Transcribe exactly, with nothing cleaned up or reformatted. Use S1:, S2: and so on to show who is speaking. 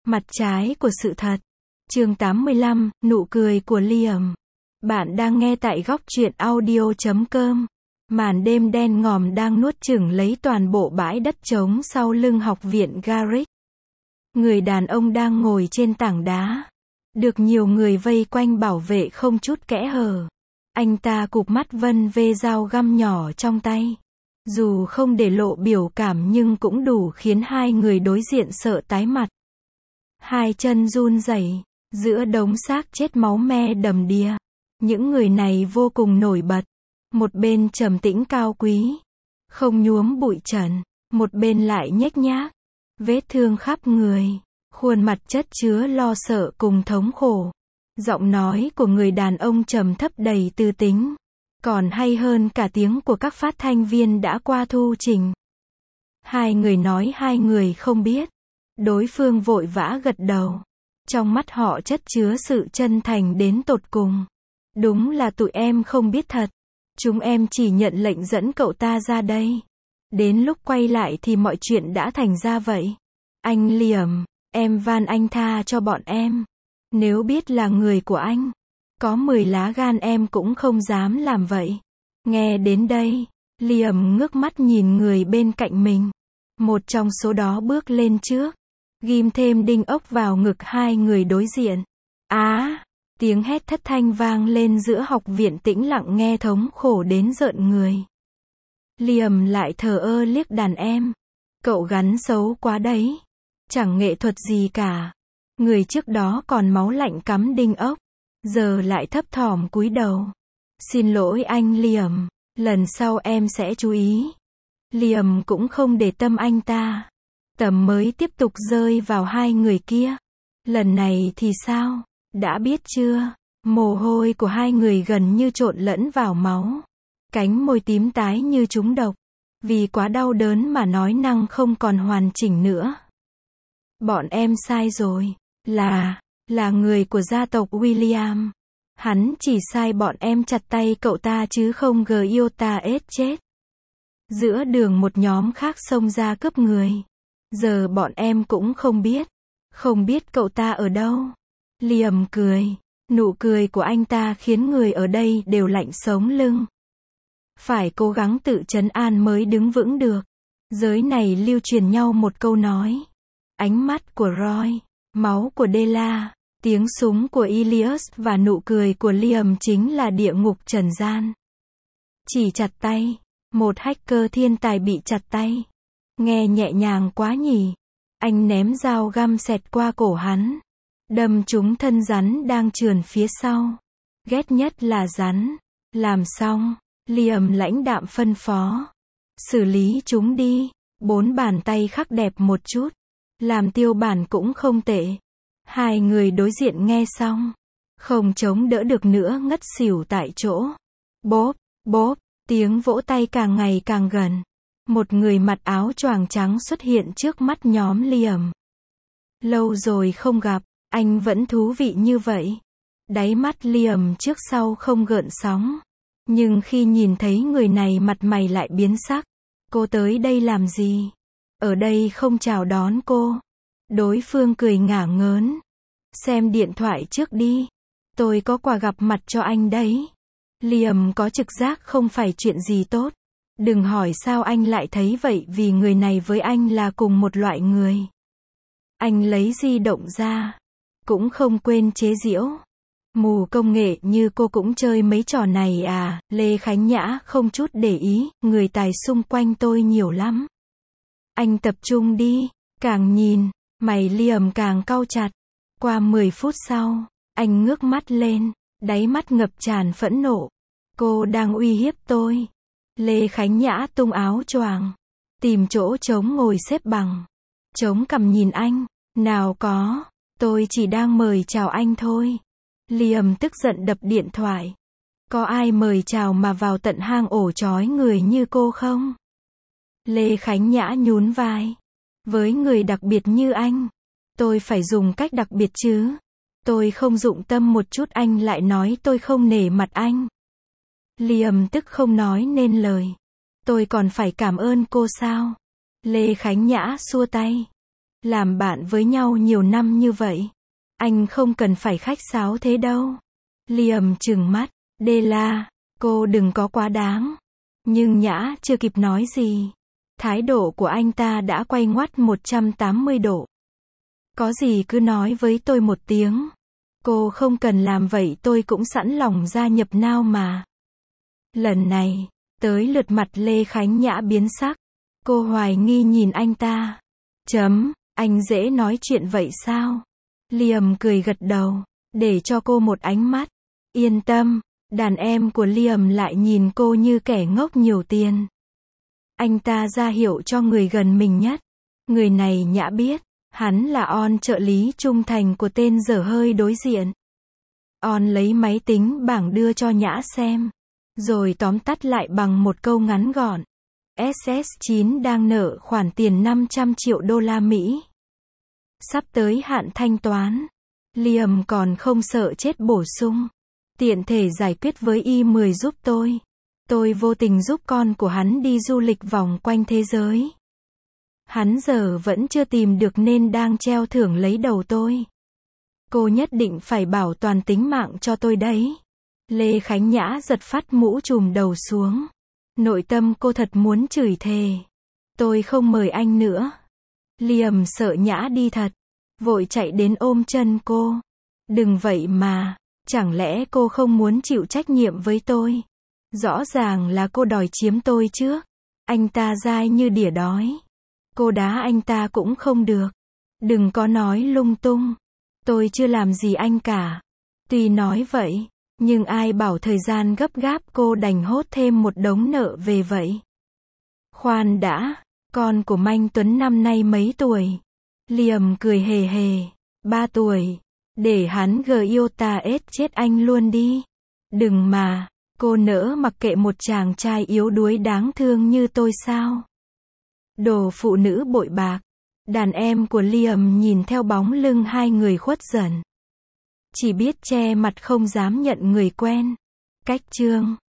S1: Mặt trái của sự thật. Chương tám mươi lăm, nụ cười của Liam. Bạn đang nghe tại góc truyện audio chấm com. Màn đêm đen ngòm đang nuốt chửng lấy toàn bộ bãi đất trống sau lưng học viện Garrick. Người đàn ông đang ngồi trên tảng đá. Được nhiều người vây quanh bảo vệ không chút kẽ hở. Anh ta cụp mắt vân vê dao găm nhỏ trong tay. Dù không để lộ biểu cảm nhưng cũng đủ khiến hai người đối diện sợ tái mặt. Hai chân run rẩy giữa đống xác chết máu me đầm đìa. Những người này vô cùng nổi bật. Một bên trầm tĩnh cao quý, không nhuốm bụi trần, một bên lại nhếch nhác, vết thương khắp người, khuôn mặt chất chứa lo sợ cùng thống khổ. Giọng nói của người đàn ông trầm thấp đầy tư tính, còn hay hơn cả tiếng của các phát thanh viên đã qua thu trình. Hai người nói hai người không biết. Đối phương vội vã gật đầu. Trong mắt họ chất chứa sự chân thành đến tột cùng. Đúng là tụi em không biết thật. Chúng em chỉ nhận lệnh dẫn cậu ta ra đây. Đến lúc quay lại thì mọi chuyện đã thành ra vậy. Anh Liam, em van anh tha cho bọn em. Nếu biết là người của anh, có mười lá gan em cũng không dám làm vậy. Nghe đến đây, Liam ngước mắt nhìn người bên cạnh mình. Một trong số đó bước lên trước, ghim thêm đinh ốc vào ngực hai người đối diện. Á! Tiếng hét thất thanh vang lên giữa học viện tĩnh lặng nghe thống khổ đến rợn người. Liam lại thờ ơ liếc đàn em. Cậu gắn xấu quá đấy. Chẳng nghệ thuật gì cả. Người trước đó còn máu lạnh cắm đinh ốc, giờ lại thấp thỏm cúi đầu. Xin lỗi anh Liam, lần sau em sẽ chú ý. Liam cũng không để tâm anh ta. Tầm mới tiếp tục rơi vào hai người kia. Lần này thì sao? Đã biết chưa? Mồ hôi của hai người gần như trộn lẫn vào máu. Cánh môi tím tái như trúng độc. Vì quá đau đớn mà nói năng không còn hoàn chỉnh nữa. Bọn em sai rồi. Là, là người của gia tộc William. Hắn chỉ sai bọn em chặt tay cậu ta chứ không Giota ết chết. Giữa đường một nhóm khác xông ra cướp người. Giờ bọn em cũng không biết. Không biết cậu ta ở đâu. Liam cười. Nụ cười của anh ta khiến người ở đây đều lạnh sống lưng. Phải cố gắng tự trấn an mới đứng vững được. Giới này lưu truyền nhau một câu nói. Ánh mắt của Roy, máu của Della, tiếng súng của Ilias và nụ cười của Liam chính là địa ngục trần gian. Chỉ chặt tay. Một hacker thiên tài bị chặt tay. Nghe nhẹ nhàng quá nhỉ. Anh ném dao găm xẹt qua cổ hắn. Đâm trúng thân rắn đang trườn phía sau. Ghét nhất là rắn. Làm xong, Liam lãnh đạm phân phó. Xử lý chúng đi. Bốn bàn tay khắc đẹp một chút. Làm tiêu bản cũng không tệ. Hai người đối diện nghe xong. Không chống đỡ được nữa ngất xỉu tại chỗ. Bốp, bốp, tiếng vỗ tay càng ngày càng gần. Một người mặc áo choàng trắng xuất hiện trước mắt nhóm Liam. Lâu rồi không gặp, anh vẫn thú vị như vậy. Đáy mắt Liam trước sau không gợn sóng. Nhưng khi nhìn thấy người này mặt mày lại biến sắc. Cô tới đây làm gì? Ở đây không chào đón cô. Đối phương cười ngả ngớn. Xem điện thoại trước đi. Tôi có quà gặp mặt cho anh đấy. Liam có trực giác không phải chuyện gì tốt. Đừng hỏi sao anh lại thấy vậy vì người này với anh là cùng một loại người. Anh lấy di động ra. Cũng không quên chế giễu. Mù công nghệ như cô cũng chơi mấy trò này à? Lê Khánh Nhã không chút để ý. Người tài xung quanh tôi nhiều lắm. Anh tập trung đi. Càng nhìn, mày Liam càng cau chặt. Qua mười phút sau, anh ngước mắt lên. Đáy mắt ngập tràn phẫn nộ. Cô đang uy hiếp tôi. Lê Khánh Nhã tung áo choàng. Tìm chỗ trống ngồi xếp bằng. Chống cằm nhìn anh. Nào có. Tôi chỉ đang mời chào anh thôi. Liam tức giận đập điện thoại. Có ai mời chào mà vào tận hang ổ trói người như cô không? Lê Khánh Nhã nhún vai. Với người đặc biệt như anh, tôi phải dùng cách đặc biệt chứ. Tôi không dụng tâm một chút anh lại nói tôi không nể mặt anh. Liam tức không nói nên lời. Tôi còn phải cảm ơn cô sao? Lê Khánh Nhã xua tay. Làm bạn với nhau nhiều năm như vậy. Anh không cần phải khách sáo thế đâu. Liam trừng mắt. Della, cô đừng có quá đáng. Nhưng Nhã chưa kịp nói gì. Thái độ của anh ta đã quay ngoắt một trăm tám mươi độ. Có gì cứ nói với tôi một tiếng. Cô không cần làm vậy tôi cũng sẵn lòng gia nhập nào mà. Lần này, tới lượt mặt Lê Khánh Nhã biến sắc. Cô hoài nghi nhìn anh ta. Chấm, anh dễ nói chuyện vậy sao? Liam cười gật đầu, để cho cô một ánh mắt. Yên tâm, đàn em của Liam lại nhìn cô như kẻ ngốc nhiều tiền. Anh ta ra hiệu cho người gần mình nhất. Người này Nhã biết, hắn là On trợ lý trung thành của tên dở hơi đối diện. On lấy máy tính bảng đưa cho Nhã xem, rồi tóm tắt lại bằng một câu ngắn gọn. ét ét chín đang nợ khoản tiền năm trăm triệu đô la Mỹ. Sắp tới hạn thanh toán. Liam còn không sợ chết bổ sung. Tiện thể giải quyết với i mười giúp tôi. Tôi vô tình giúp con của hắn đi du lịch vòng quanh thế giới. Hắn giờ vẫn chưa tìm được nên đang treo thưởng lấy đầu tôi. Cô nhất định phải bảo toàn tính mạng cho tôi đấy. Lê Khánh Nhã giật phát mũ trùm đầu xuống. Nội tâm cô thật muốn chửi thề. Tôi không mời anh nữa. Liam sợ Nhã đi thật. Vội chạy đến ôm chân cô. Đừng vậy mà. Chẳng lẽ cô không muốn chịu trách nhiệm với tôi? Rõ ràng là cô đòi chiếm tôi trước. Anh ta dai như đỉa đói. Cô đá anh ta cũng không được. Đừng có nói lung tung. Tôi chưa làm gì anh cả. Tuy nói vậy, nhưng ai bảo thời gian gấp gáp cô đành hốt thêm một đống nợ về vậy. Khoan đã, con của Manh Tuấn năm nay mấy tuổi? Liam cười hề hề. Ba tuổi. Để hắn gờ yêu ta ết chết anh luôn đi. Đừng mà, cô nỡ mặc kệ một chàng trai yếu đuối đáng thương như tôi sao? Đồ phụ nữ bội bạc. Đàn em của Liam nhìn theo bóng lưng hai người khuất dần. Chỉ biết che mặt không dám nhận người quen. Cách chương